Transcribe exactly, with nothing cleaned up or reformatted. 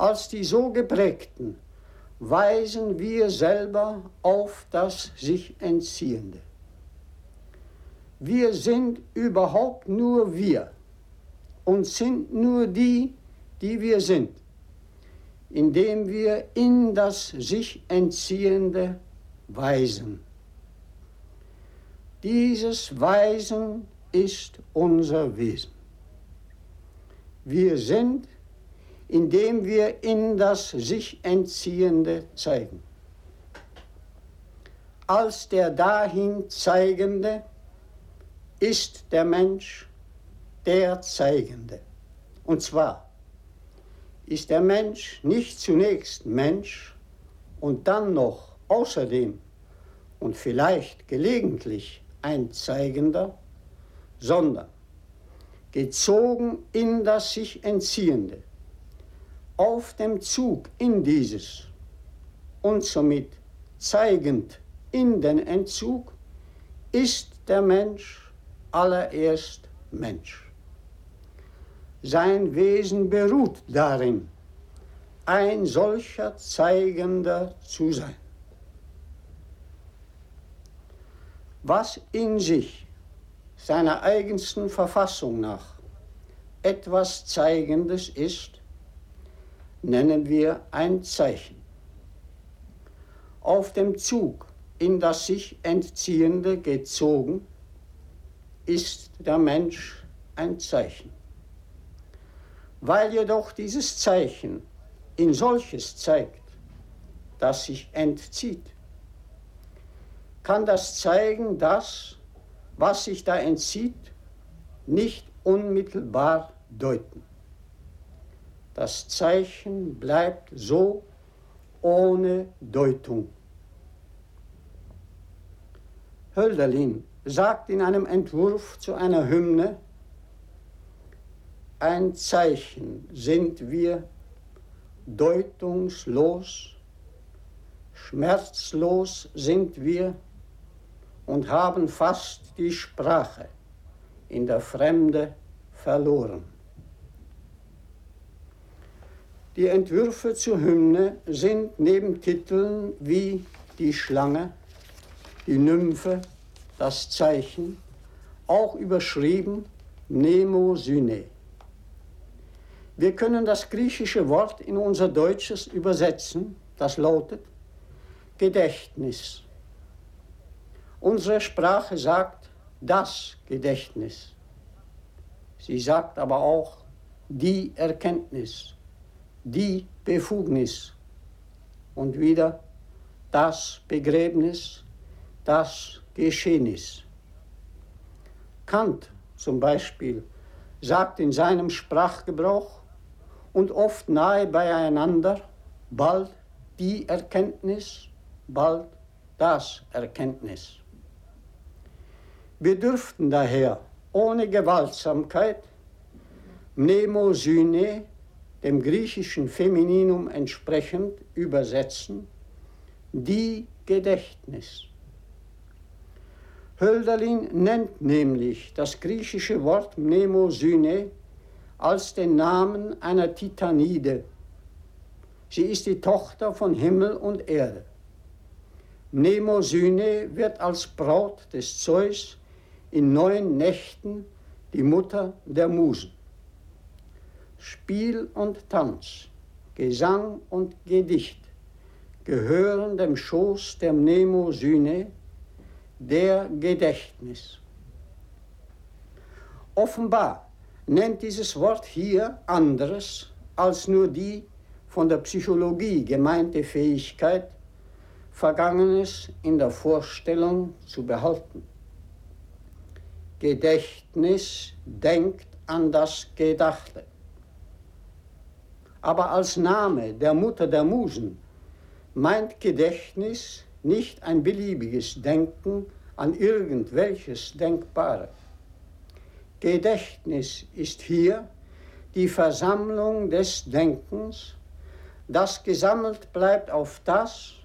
als die so geprägten, weisen wir selber auf das sich Entziehende. Wir sind überhaupt nur wir und sind nur die, die wir sind, indem wir in das sich Entziehende weisen. Dieses Weisen ist unser Wesen. Wir sind, indem wir in das sich Entziehende zeigen. Als der dahin Zeigende ist der Mensch der Zeigende. Und zwar ist der Mensch nicht zunächst Mensch und dann noch außerdem und vielleicht gelegentlich ein Zeigender, sondern gezogen in das sich Entziehende, auf dem Zug in dieses und somit zeigend in den Entzug, ist der Mensch allererst Mensch. Sein Wesen beruht darin, ein solcher Zeigender zu sein. Was in sich, seiner eigensten Verfassung nach, etwas Zeigendes ist, nennen wir ein Zeichen. Auf dem Zug in das sich Entziehende gezogen, ist der Mensch ein Zeichen. Weil jedoch dieses Zeichen in solches zeigt, das sich entzieht, kann das Zeigen das, was sich da entzieht, nicht unmittelbar deuten. Das Zeichen bleibt so ohne Deutung. Hölderlin sagt in einem Entwurf zu einer Hymne: Ein Zeichen sind wir, deutungslos, schmerzlos sind wir und haben fast die Sprache in der Fremde verloren. Die Entwürfe zur Hymne sind neben Titeln wie Die Schlange, die Nymphe, das Zeichen auch überschrieben Mnemosyne. Wir können das griechische Wort in unser Deutsches übersetzen, das lautet Gedächtnis. Unsere Sprache sagt das Gedächtnis. Sie sagt aber auch die Erkenntnis, die Befugnis und wieder das Begräbnis, das Geschehnis. Kant zum Beispiel sagt in seinem Sprachgebrauch und oft nahe beieinander bald die Erkenntnis, bald das Erkenntnis. Wir dürften daher ohne Gewaltsamkeit Mnemosyne, dem griechischen Femininum entsprechend, übersetzen, die Gedächtnis. Hölderlin nennt nämlich das griechische Wort Mnemosyne als den Namen einer Titanide. Sie ist die Tochter von Himmel und Erde. Mnemosyne wird als Braut des Zeus in neun Nächten die Mutter der Musen. Spiel und Tanz, Gesang und Gedicht gehören dem Schoß der Mnemosyne, der Gedächtnis. Offenbar nennt dieses Wort hier anderes als nur die von der Psychologie gemeinte Fähigkeit, Vergangenes in der Vorstellung zu behalten. Gedächtnis denkt an das Gedachte. Aber als Name der Mutter der Musen meint Gedächtnis nicht ein beliebiges Denken an irgendwelches Denkbare. Gedächtnis ist hier die Versammlung des Denkens, das gesammelt bleibt auf das,